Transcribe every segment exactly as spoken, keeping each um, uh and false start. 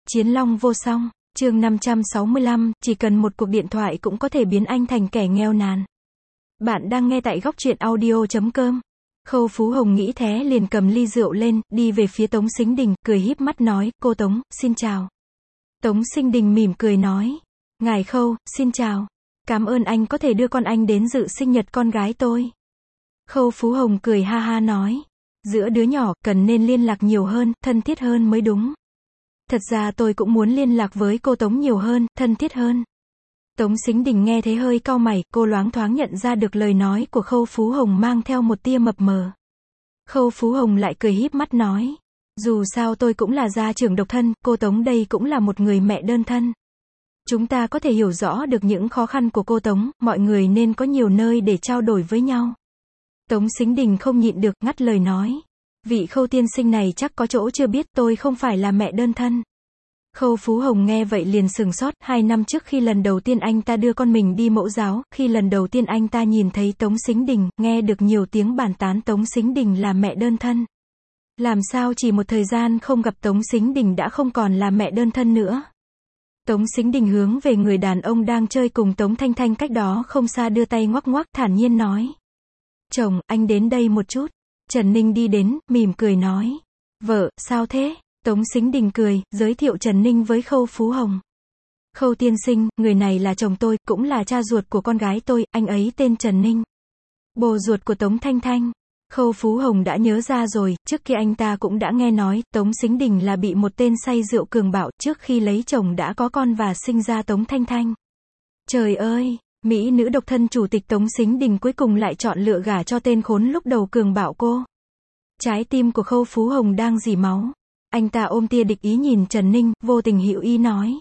Chiến long vô song, chương năm trăm sáu mươi lăm, chỉ cần một cuộc điện thoại cũng có thể biến anh thành kẻ nghèo nàn. Bạn đang nghe tại góc truyện audio chấm com. Khâu Phú Hồng nghĩ thế liền cầm ly rượu lên, đi về phía Tống Sính Đình, cười híp mắt nói, cô Tống, xin chào. Tống Sính Đình mỉm cười nói, ngài Khâu, xin chào. Cảm ơn anh có thể đưa con anh đến dự sinh nhật con gái tôi. Khâu Phú Hồng cười ha ha nói, giữa đứa nhỏ, cần nên liên lạc nhiều hơn, thân thiết hơn mới đúng. Thật ra tôi cũng muốn liên lạc với cô Tống nhiều hơn, thân thiết hơn. Tống Sính Đình nghe thấy hơi cau mày, cô loáng thoáng nhận ra được lời nói của Khâu Phú Hồng mang theo một tia mập mờ. Khâu Phú Hồng lại cười híp mắt nói, dù sao tôi cũng là gia trưởng độc thân, cô Tống đây cũng là một người mẹ đơn thân. Chúng ta có thể hiểu rõ được những khó khăn của cô Tống, mọi người nên có nhiều nơi để trao đổi với nhau. Tống Sính Đình không nhịn được, ngắt lời nói, vị Khâu tiên sinh này chắc có chỗ chưa biết, tôi không phải là mẹ đơn thân. Khâu Phú Hồng nghe vậy liền sừng sốt, hai năm trước khi lần đầu tiên anh ta đưa con mình đi mẫu giáo, khi lần đầu tiên anh ta nhìn thấy Tống Sính Đình, nghe được nhiều tiếng bàn tán Tống Sính Đình là mẹ đơn thân. Làm sao chỉ một thời gian không gặp Tống Sính Đình đã không còn là mẹ đơn thân nữa. Tống Sính Đình hướng về người đàn ông đang chơi cùng Tống Thanh Thanh cách đó không xa đưa tay ngoắc ngoắc, thản nhiên nói, chồng, anh đến đây một chút. Trần Ninh đi đến, mỉm cười nói, vợ, sao thế? Tống Sính Đình cười, giới thiệu Trần Ninh với Khâu Phú Hồng. Khâu tiên sinh, người này là chồng tôi, cũng là cha ruột của con gái tôi, anh ấy tên Trần Ninh. Bồ ruột của Tống Thanh Thanh. Khâu Phú Hồng đã nhớ ra rồi, trước kia anh ta cũng đã nghe nói, Tống Sính Đình là bị một tên say rượu cường bạo, trước khi lấy chồng đã có con và sinh ra Tống Thanh Thanh. Trời ơi, mỹ nữ độc thân chủ tịch Tống Sính Đình cuối cùng lại chọn lựa gả cho tên khốn lúc đầu cường bạo cô. Trái tim của Khâu Phú Hồng đang rỉ máu. Anh ta ôm tia địch ý nhìn Trần Ninh, vô tình hữu ý nói,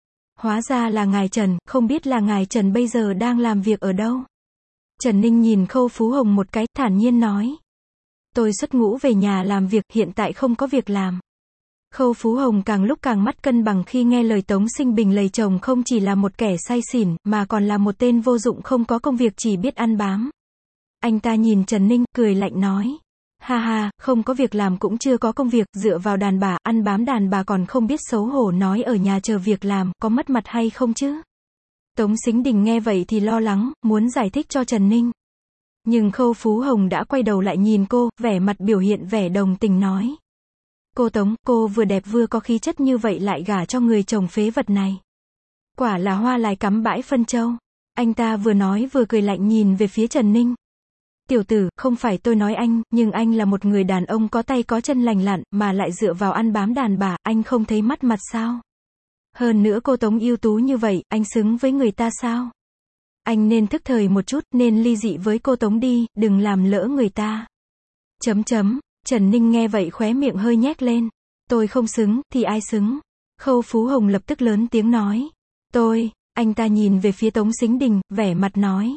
hóa ra là ngài Trần, không biết là ngài Trần bây giờ đang làm việc ở đâu. Trần Ninh nhìn Khâu Phú Hồng một cái, thản nhiên nói, tôi xuất ngũ về nhà làm việc, hiện tại không có việc làm. Khâu Phú Hồng càng lúc càng mất cân bằng khi nghe lời Tống Sinh Bình lầy chồng không chỉ là một kẻ say xỉn, mà còn là một tên vô dụng không có công việc chỉ biết ăn bám. Anh ta nhìn Trần Ninh, cười lạnh nói, ha ha, không có việc làm cũng chưa có công việc, dựa vào đàn bà, ăn bám đàn bà còn không biết xấu hổ nói ở nhà chờ việc làm, có mất mặt hay không chứ? Tống Sính Đình nghe vậy thì lo lắng, muốn giải thích cho Trần Ninh. Nhưng Khâu Phú Hồng đã quay đầu lại nhìn cô, vẻ mặt biểu hiện vẻ đồng tình nói, cô Tống, cô vừa đẹp vừa có khí chất như vậy lại gả cho người chồng phế vật này. Quả là hoa lại cắm bãi phân châu. Anh ta vừa nói vừa cười lạnh nhìn về phía Trần Ninh. Tiểu tử, không phải tôi nói anh, nhưng anh là một người đàn ông có tay có chân lành lặn, mà lại dựa vào ăn bám đàn bà, anh không thấy mất mặt sao? Hơn nữa cô Tống ưu tú như vậy, anh xứng với người ta sao? Anh nên thức thời một chút, nên ly dị với cô Tống đi, đừng làm lỡ người ta. Chấm chấm, Trần Ninh nghe vậy khóe miệng hơi nhếch lên. Tôi không xứng, thì ai xứng? Khâu Phú Hồng lập tức lớn tiếng nói. Tôi, anh ta nhìn về phía Tống Sính Đình, vẻ mặt nói.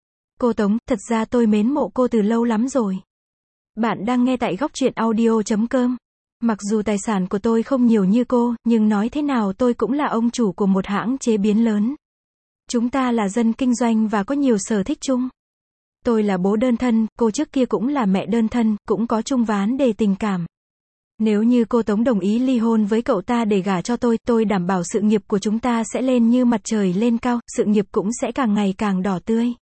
Cô Tống, thật ra tôi mến mộ cô từ lâu lắm rồi. Bạn đang nghe tại góc truyện audio chấm com. Mặc dù tài sản của tôi không nhiều như cô, nhưng nói thế nào tôi cũng là ông chủ của một hãng chế biến lớn. Chúng ta là dân kinh doanh và có nhiều sở thích chung. Tôi là bố đơn thân, cô trước kia cũng là mẹ đơn thân, cũng có chung ván đề tình cảm. Nếu như cô Tống đồng ý ly hôn với cậu ta để gả cho tôi, tôi đảm bảo sự nghiệp của chúng ta sẽ lên như mặt trời lên cao, sự nghiệp cũng sẽ càng ngày càng đỏ tươi.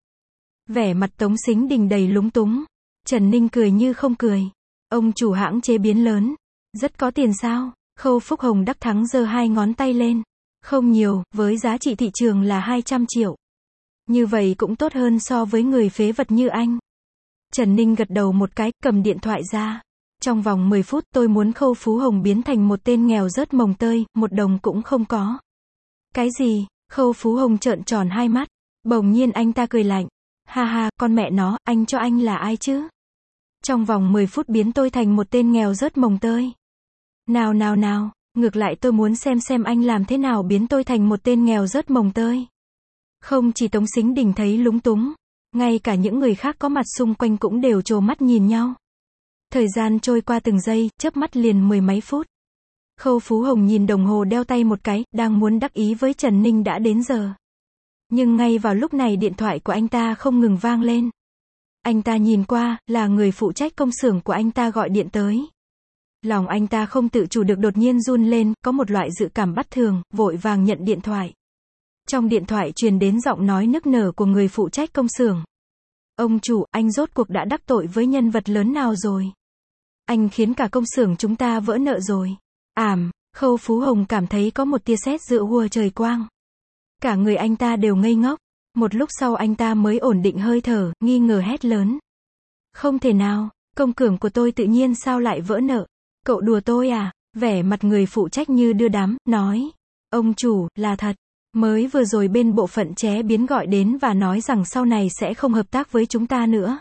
Vẻ mặt Tống Sính Đình đầy lúng túng. Trần Ninh cười như không cười. Ông chủ hãng chế biến lớn. Rất có tiền sao? Khâu Phúc Hồng đắc thắng giơ hai ngón tay lên. Không nhiều, với giá trị thị trường là hai trăm triệu. Như vậy cũng tốt hơn so với người phế vật như anh. Trần Ninh gật đầu một cái, cầm điện thoại ra. Trong vòng mười phút tôi muốn Khâu Phú Hồng biến thành một tên nghèo rớt mồng tơi, một đồng cũng không có. Cái gì? Khâu Phú Hồng trợn tròn hai mắt. Bỗng nhiên anh ta cười lạnh. Ha ha, con mẹ nó, anh cho anh là ai chứ? Trong vòng mười phút biến tôi thành một tên nghèo rớt mồng tơi. Nào nào nào, ngược lại tôi muốn xem xem anh làm thế nào biến tôi thành một tên nghèo rớt mồng tơi. Không chỉ Tống Sính Đình thấy lúng túng, ngay cả những người khác có mặt xung quanh cũng đều trố mắt nhìn nhau. Thời gian trôi qua từng giây, chớp mắt liền mười mấy phút. Khâu Phú Hồng nhìn đồng hồ đeo tay một cái, đang muốn đắc ý với Trần Ninh đã đến giờ. Nhưng ngay vào lúc này điện thoại của anh ta không ngừng vang lên. Anh ta nhìn qua, là người phụ trách công xưởng của anh ta gọi điện tới. Lòng anh ta không tự chủ được đột nhiên run lên, có một loại dự cảm bất thường, vội vàng nhận điện thoại. Trong điện thoại truyền đến giọng nói nức nở của người phụ trách công xưởng. Ông chủ, anh rốt cuộc đã đắc tội với nhân vật lớn nào rồi? Anh khiến cả công xưởng chúng ta vỡ nợ rồi. Ảm, Khâu Phú Hồng cảm thấy có một tia sét dựa hùa trời quang. Cả người anh ta đều ngây ngốc. Một lúc sau anh ta mới ổn định hơi thở, nghi ngờ hét lớn. Không thể nào, công xưởng của tôi tự nhiên sao lại vỡ nợ? Cậu đùa tôi à? Vẻ mặt người phụ trách như đưa đám, nói. Ông chủ, là thật. Mới vừa rồi bên bộ phận chế biến gọi đến và nói rằng sau này sẽ không hợp tác với chúng ta nữa.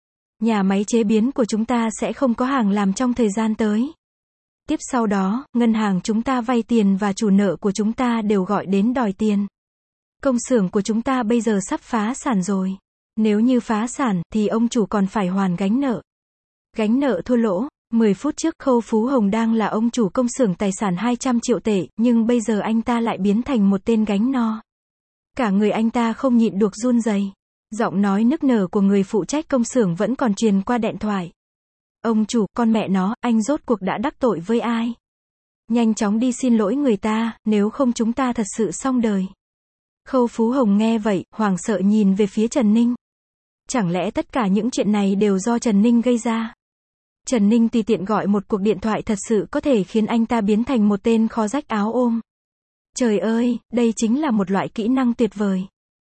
Nhà máy chế biến của chúng ta sẽ không có hàng làm trong thời gian tới. Tiếp sau đó, ngân hàng chúng ta vay tiền và chủ nợ của chúng ta đều gọi đến đòi tiền. Công xưởng của chúng ta bây giờ sắp phá sản rồi. Nếu như phá sản, thì ông chủ còn phải hoàn gánh nợ. Gánh nợ thua lỗ. mười phút trước Khâu Phú Hồng đang là ông chủ công xưởng tài sản hai trăm triệu tệ, nhưng bây giờ anh ta lại biến thành một tên gánh no. Cả người anh ta không nhịn được run rẩy. Giọng nói nức nở của người phụ trách công xưởng vẫn còn truyền qua điện thoại. Ông chủ, con mẹ nó, anh rốt cuộc đã đắc tội với ai? Nhanh chóng đi xin lỗi người ta, nếu không chúng ta thật sự xong đời. Khâu Phú Hồng nghe vậy, hoảng sợ nhìn về phía Trần Ninh. Chẳng lẽ tất cả những chuyện này đều do Trần Ninh gây ra? Trần Ninh tùy tiện gọi một cuộc điện thoại thật sự có thể khiến anh ta biến thành một tên kho rách áo ôm. Trời ơi, đây chính là một loại kỹ năng tuyệt vời.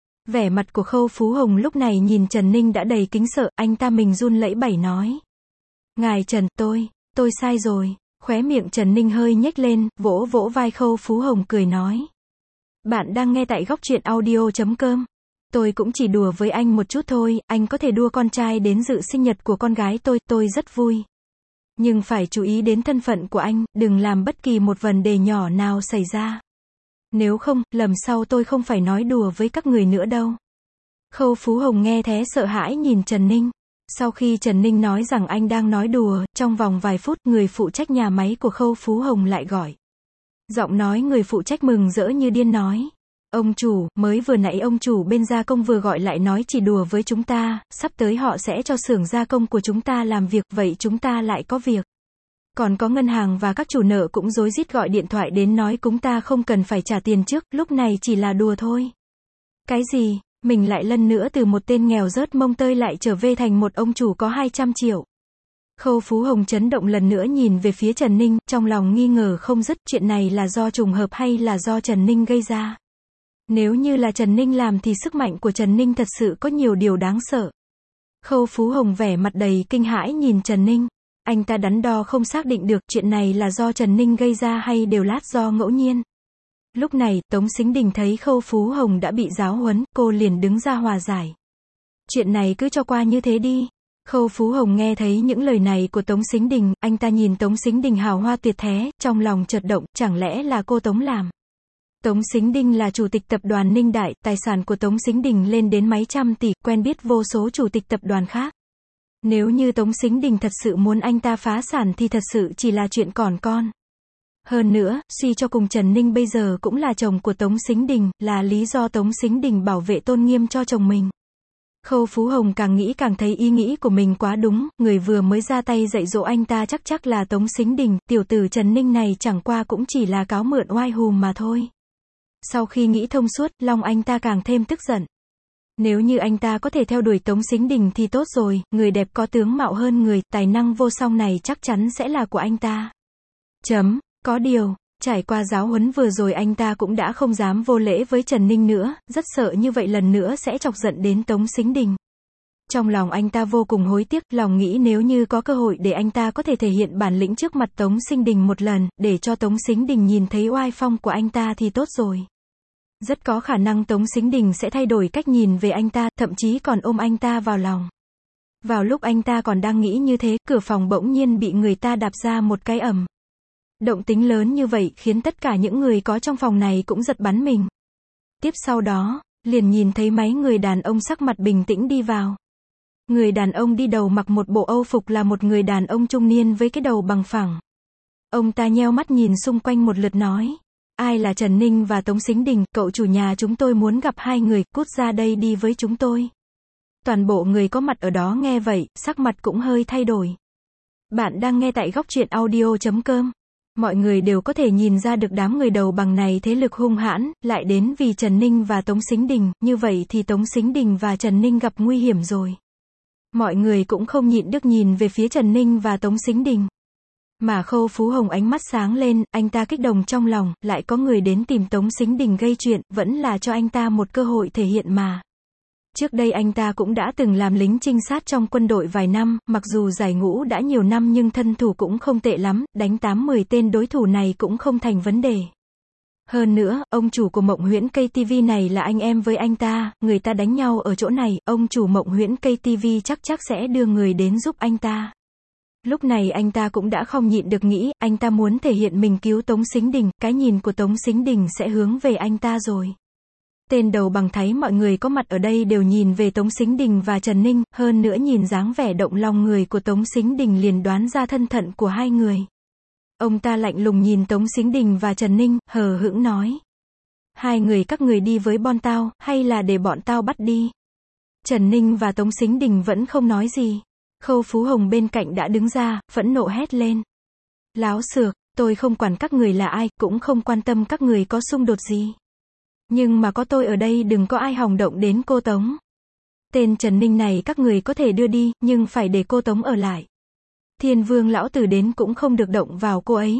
Vẻ mặt của Khâu Phú Hồng lúc này nhìn Trần Ninh đã đầy kính sợ, anh ta mình run lẩy bẩy nói. Ngài Trần, tôi, tôi sai rồi. Khóe miệng Trần Ninh hơi nhếch lên, vỗ vỗ vai Khâu Phú Hồng cười nói. Bạn đang nghe tại góc truyện audio chấm com. Tôi cũng chỉ đùa với anh một chút thôi, anh có thể đua con trai đến dự sinh nhật của con gái tôi, tôi rất vui. Nhưng phải chú ý đến thân phận của anh, đừng làm bất kỳ một vấn đề nhỏ nào xảy ra. Nếu không, lần sau tôi không phải nói đùa với các người nữa đâu. Khâu Phú Hồng nghe thế sợ hãi nhìn Trần Ninh. Sau khi Trần Ninh nói rằng anh đang nói đùa, trong vòng vài phút người phụ trách nhà máy của Khâu Phú Hồng lại gọi. Giọng nói người phụ trách mừng rỡ như điên nói. Ông chủ, mới vừa nãy ông chủ bên gia công vừa gọi lại nói chỉ đùa với chúng ta, sắp tới họ sẽ cho xưởng gia công của chúng ta làm việc, vậy chúng ta lại có việc. Còn có ngân hàng và các chủ nợ cũng rối rít gọi điện thoại đến nói chúng ta không cần phải trả tiền trước, lúc này chỉ là đùa thôi. Cái gì, mình lại lần nữa từ một tên nghèo rớt mông tơi lại trở về thành một ông chủ có hai trăm triệu. Khâu Phú Hồng chấn động lần nữa nhìn về phía Trần Ninh, trong lòng nghi ngờ không dứt, chuyện này là do trùng hợp hay là do Trần Ninh gây ra. Nếu như là Trần Ninh làm thì sức mạnh của Trần Ninh thật sự có nhiều điều đáng sợ. Khâu Phú Hồng vẻ mặt đầy kinh hãi nhìn Trần Ninh. Anh ta đắn đo không xác định được chuyện này là do Trần Ninh gây ra hay đều lát do ngẫu nhiên. Lúc này, Tống Sính Đình thấy Khâu Phú Hồng đã bị giáo huấn, cô liền đứng ra hòa giải. Chuyện này cứ cho qua như thế đi. Khâu Phú Hồng nghe thấy những lời này của Tống Sính Đình, anh ta nhìn Tống Sính Đình hào hoa tuyệt thế, trong lòng chợt động, chẳng lẽ là cô Tống làm. Tống Sính Đình là chủ tịch tập đoàn Ninh Đại, tài sản của Tống Sính Đình lên đến mấy trăm tỷ, quen biết vô số chủ tịch tập đoàn khác. Nếu như Tống Sính Đình thật sự muốn anh ta phá sản thì thật sự chỉ là chuyện còn con. Hơn nữa, suy cho cùng Trần Ninh bây giờ cũng là chồng của Tống Sính Đình, là lý do Tống Sính Đình bảo vệ tôn nghiêm cho chồng mình. Khâu Phú Hồng càng nghĩ càng thấy ý nghĩ của mình quá đúng, người vừa mới ra tay dạy dỗ anh ta chắc chắc là Tống Sính Đình, tiểu tử Trần Ninh này chẳng qua cũng chỉ là cáo mượn oai hùm mà thôi. Sau khi nghĩ thông suốt, lòng anh ta càng thêm tức giận. Nếu như anh ta có thể theo đuổi Tống Sính Đình thì tốt rồi, người đẹp có tướng mạo hơn người, tài năng vô song này chắc chắn sẽ là của anh ta. Chấm, có điều, trải qua giáo huấn vừa rồi anh ta cũng đã không dám vô lễ với Trần Ninh nữa, rất sợ như vậy lần nữa sẽ chọc giận đến Tống Sính Đình. Trong lòng anh ta vô cùng hối tiếc, lòng nghĩ nếu như có cơ hội để anh ta có thể thể hiện bản lĩnh trước mặt Tống Sính Đình một lần, để cho Tống Sính Đình nhìn thấy oai phong của anh ta thì tốt rồi. Rất có khả năng Tống Sính Đình sẽ thay đổi cách nhìn về anh ta, thậm chí còn ôm anh ta vào lòng. Vào lúc anh ta còn đang nghĩ như thế, cửa phòng bỗng nhiên bị người ta đạp ra một cái ầm. Động tĩnh lớn như vậy khiến tất cả những người có trong phòng này cũng giật bắn mình. Tiếp sau đó, liền nhìn thấy mấy người đàn ông sắc mặt bình tĩnh đi vào. Người đàn ông đi đầu mặc một bộ âu phục là một người đàn ông trung niên với cái đầu bằng phẳng. Ông ta nheo mắt nhìn xung quanh một lượt nói. Ai là Trần Ninh và Tống Sính Đình, cậu chủ nhà chúng tôi muốn gặp hai người, cút ra đây đi với chúng tôi. Toàn bộ người có mặt ở đó nghe vậy, sắc mặt cũng hơi thay đổi. Bạn đang nghe tại góc truyện audio chấm com. Mọi người đều có thể nhìn ra được đám người đầu bằng này thế lực hung hãn, lại đến vì Trần Ninh và Tống Sính Đình, như vậy thì Tống Sính Đình và Trần Ninh gặp nguy hiểm rồi. Mọi người cũng không nhịn được nhìn về phía Trần Ninh và Tống Sính Đình. Mà Khâu Phú Hồng ánh mắt sáng lên, anh ta kích động trong lòng, lại có người đến tìm Tống Sính Đình gây chuyện, vẫn là cho anh ta một cơ hội thể hiện mà. Trước đây anh ta cũng đã từng làm lính trinh sát trong quân đội vài năm, mặc dù giải ngũ đã nhiều năm nhưng thân thủ cũng không tệ lắm, đánh tám mười tên đối thủ này cũng không thành vấn đề. Hơn nữa, ông chủ của Mộng Huyễn ca tê vê này là anh em với anh ta, người ta đánh nhau ở chỗ này, ông chủ Mộng Huyễn ca tê vê chắc chắc sẽ đưa người đến giúp anh ta. Lúc này anh ta cũng đã không nhịn được nghĩ, anh ta muốn thể hiện mình cứu Tống Sính Đình, cái nhìn của Tống Sính Đình sẽ hướng về anh ta rồi. Tên đầu bằng thấy mọi người có mặt ở đây đều nhìn về Tống Sính Đình và Trần Ninh, hơn nữa nhìn dáng vẻ động lòng người của Tống Sính Đình liền đoán ra thân phận của hai người. Ông ta lạnh lùng nhìn Tống Sính Đình và Trần Ninh, hờ hững nói. Hai người các người đi với bọn tao, hay là để bọn tao bắt đi? Trần Ninh và Tống Sính Đình vẫn không nói gì. Khâu Phú Hồng bên cạnh đã đứng ra, phẫn nộ hét lên. Láo xược, tôi không quản các người là ai, cũng không quan tâm các người có xung đột gì. Nhưng mà có tôi ở đây đừng có ai hòng động đến cô Tống. Tên Trần Ninh này các người có thể đưa đi, nhưng phải để cô Tống ở lại. Thiên Vương lão tử đến cũng không được động vào cô ấy.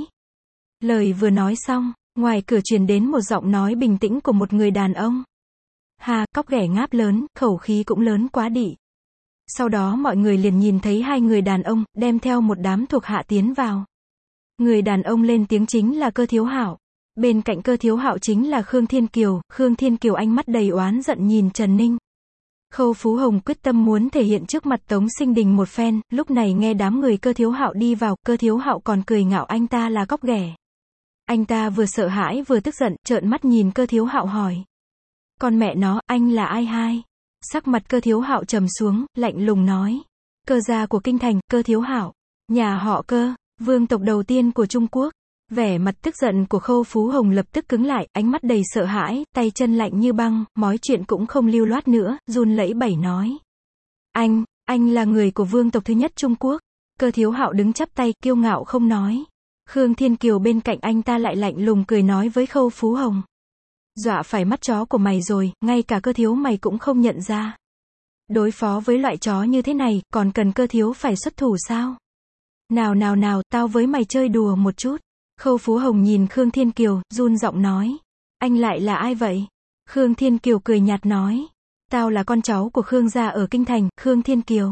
Lời vừa nói xong, ngoài cửa truyền đến một giọng nói bình tĩnh của một người đàn ông. Hà, cóc ghẻ ngáp lớn, khẩu khí cũng lớn quá đị. Sau đó mọi người liền nhìn thấy hai người đàn ông, đem theo một đám thuộc hạ tiến vào. Người đàn ông lên tiếng chính là Cơ Thiếu Hạo. Bên cạnh Cơ Thiếu Hạo chính là Khương Thiên Kiều, Khương Thiên Kiều ánh mắt đầy oán giận nhìn Trần Ninh. Khâu Phú Hồng quyết tâm muốn thể hiện trước mặt Tống Sính Đình một phen, lúc này nghe đám người Cơ Thiếu Hạo đi vào, Cơ Thiếu Hạo còn cười ngạo anh ta là cóc ghẻ. Anh ta vừa sợ hãi vừa tức giận, trợn mắt nhìn Cơ Thiếu Hạo hỏi. Con mẹ nó, anh là ai hai? Sắc mặt Cơ Thiếu Hạo trầm xuống, lạnh lùng nói. Cơ gia của kinh thành, Cơ Thiếu Hạo. Nhà họ Cơ, vương tộc đầu tiên của Trung Quốc. Vẻ mặt tức giận của Khâu Phú Hồng lập tức cứng lại, ánh mắt đầy sợ hãi, tay chân lạnh như băng, mói chuyện cũng không lưu loát nữa, run lẩy bẩy nói. Anh, anh là người của vương tộc thứ nhất Trung Quốc. Cơ Thiếu Hạo đứng chắp tay, kiêu ngạo không nói. Khương Thiên Kiều bên cạnh anh ta lại lạnh lùng cười nói với Khâu Phú Hồng. Dọa phải mắt chó của mày rồi, ngay cả Cơ thiếu mày cũng không nhận ra. Đối phó với loại chó như thế này, còn cần Cơ thiếu phải xuất thủ sao? Nào nào nào, tao với mày chơi đùa một chút. Khâu Phú Hồng nhìn Khương Thiên Kiều, run giọng nói. Anh lại là ai vậy? Khương Thiên Kiều cười nhạt nói. Tao là con cháu của Khương gia ở Kinh Thành, Khương Thiên Kiều.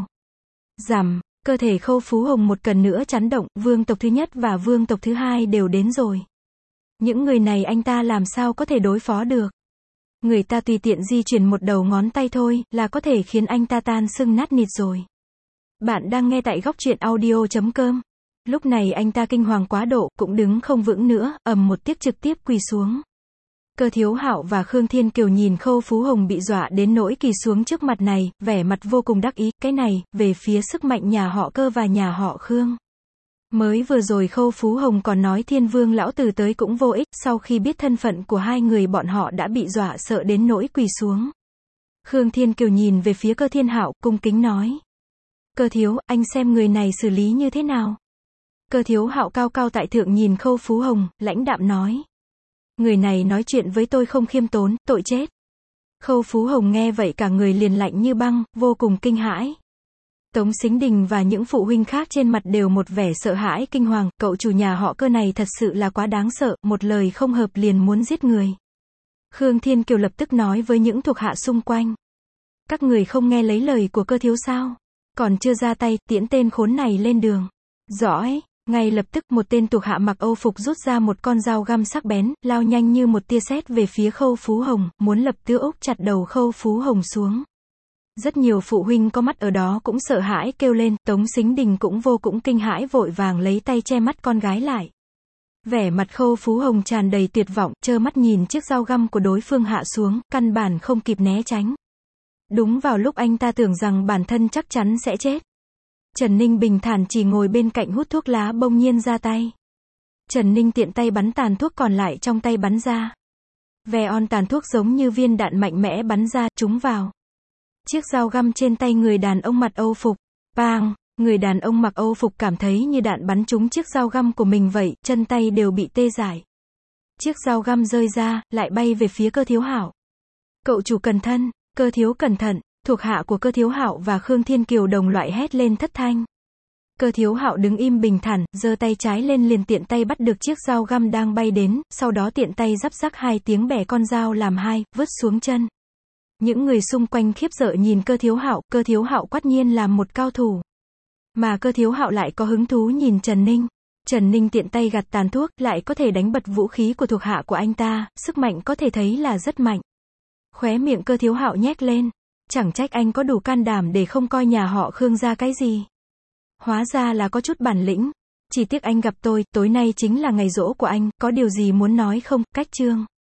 Rằm, cơ thể Khâu Phú Hồng một lần nữa chấn động, vương tộc thứ nhất và vương tộc thứ hai đều đến rồi. Những người này anh ta làm sao có thể đối phó được? Người ta tùy tiện di chuyển một đầu ngón tay thôi, là có thể khiến anh ta tan xương nát nịt rồi. Bạn đang nghe tại góc truyện audio chấm com. Lúc này anh ta kinh hoàng quá độ, cũng đứng không vững nữa, ầm một tiếng trực tiếp quỳ xuống. Cơ Thiếu Hạo và Khương Thiên Kiều nhìn Khâu Phú Hồng bị dọa đến nỗi quỳ xuống trước mặt này, vẻ mặt vô cùng đắc ý, cái này, về phía sức mạnh nhà họ Cơ và nhà họ Khương. Mới vừa rồi Khâu Phú Hồng còn nói Thiên Vương lão tử tới cũng vô ích, sau khi biết thân phận của hai người bọn họ đã bị dọa sợ đến nỗi quỳ xuống. Khương Thiên Kiều nhìn về phía Cơ Thiên Hạo, cung kính nói. Cơ thiếu, anh xem người này xử lý như thế nào? Cơ Thiếu Hạo cao cao tại thượng nhìn Khâu Phú Hồng, lãnh đạm nói. Người này nói chuyện với tôi không khiêm tốn, tội chết. Khâu Phú Hồng nghe vậy cả người liền lạnh như băng, vô cùng kinh hãi. Tống Sính Đình và những phụ huynh khác trên mặt đều một vẻ sợ hãi kinh hoàng, cậu chủ nhà họ Cơ này thật sự là quá đáng sợ, một lời không hợp liền muốn giết người. Khương Thiên Kiều lập tức nói với những thuộc hạ xung quanh. Các người không nghe lấy lời của Cơ thiếu sao? Còn chưa ra tay, tiễn tên khốn này lên đường. Rõ ấy. Ngay lập tức một tên thuộc hạ mặc Âu phục rút ra một con dao găm sắc bén, lao nhanh như một tia sét về phía Khâu Phú Hồng, muốn lập tức úp chặt đầu Khâu Phú Hồng xuống. Rất nhiều phụ huynh có mắt ở đó cũng sợ hãi kêu lên, Tống Sính Đình cũng vô cùng kinh hãi vội vàng lấy tay che mắt con gái lại. Vẻ mặt Khâu Phú Hồng tràn đầy tuyệt vọng, trơ mắt nhìn chiếc dao găm của đối phương hạ xuống, căn bản không kịp né tránh. Đúng vào lúc anh ta tưởng rằng bản thân chắc chắn sẽ chết. Trần Ninh bình thản chỉ ngồi bên cạnh hút thuốc lá bỗng nhiên ra tay. Trần Ninh tiện tay bắn tàn thuốc còn lại trong tay bắn ra. Ve on tàn thuốc giống như viên đạn mạnh mẽ bắn ra, trúng vào chiếc dao găm trên tay người đàn ông mặt Âu phục. Bang! Người đàn ông mặc Âu phục cảm thấy như đạn bắn trúng chiếc dao găm của mình vậy, chân tay đều bị tê dại. Chiếc dao găm rơi ra, lại bay về phía Cơ Thiếu Hạo. Cậu chủ cẩn thận, Cơ thiếu cẩn thận, thuộc hạ của Cơ Thiếu Hạo và Khương Thiên Kiều đồng loại hét lên thất thanh. Cơ Thiếu Hạo đứng im bình thản, giơ tay trái lên liền tiện tay bắt được chiếc dao găm đang bay đến, sau đó tiện tay rắp rắc hai tiếng bẻ con dao làm hai, vứt xuống chân. Những người xung quanh khiếp sợ nhìn Cơ Thiếu Hạo, Cơ Thiếu Hạo quát nhiên làm một cao thủ. Mà Cơ Thiếu Hạo lại có hứng thú nhìn Trần Ninh. Trần Ninh tiện tay gạt tàn thuốc, lại có thể đánh bật vũ khí của thuộc hạ của anh ta, sức mạnh có thể thấy là rất mạnh. Khóe miệng Cơ Thiếu Hạo nhếch lên. Chẳng trách anh có đủ can đảm để không coi nhà họ Khương ra cái gì. Hóa ra là có chút bản lĩnh. Chỉ tiếc anh gặp tôi, tối nay chính là ngày giỗ của anh, có điều gì muốn nói không? Cách chương.